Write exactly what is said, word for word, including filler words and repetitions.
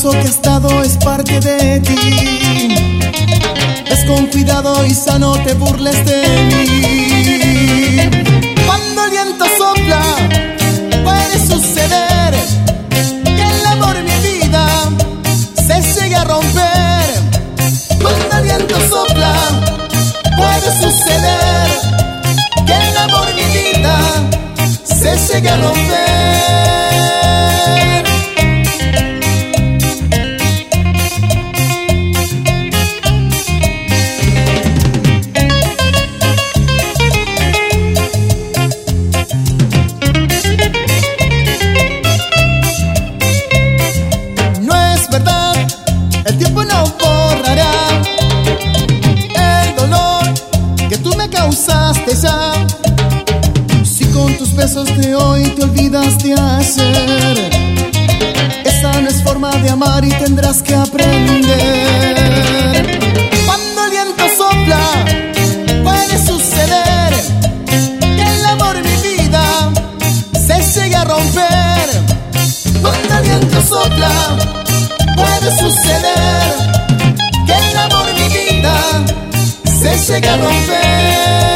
paso que has dado es parte de ti. Es con cuidado y sano, te burles de mí. Cuando el viento sopla, puede suceder que el amor, mi vida, se llegue a romper. Cuando el viento sopla, puede suceder que el amor, mi vida, se llegue a romper. El tiempo no borrará el dolor que tú me causaste ya. Si con tus besos de hoy te olvidas de ayer, esa no es forma de amar y tendrás que aprender. Cuando el viento sopla, puede suceder que el amor, mi vida, se llegue a romper. Cuando el viento sopla, puede suceder que el amor, mi vida, se llegue a romper.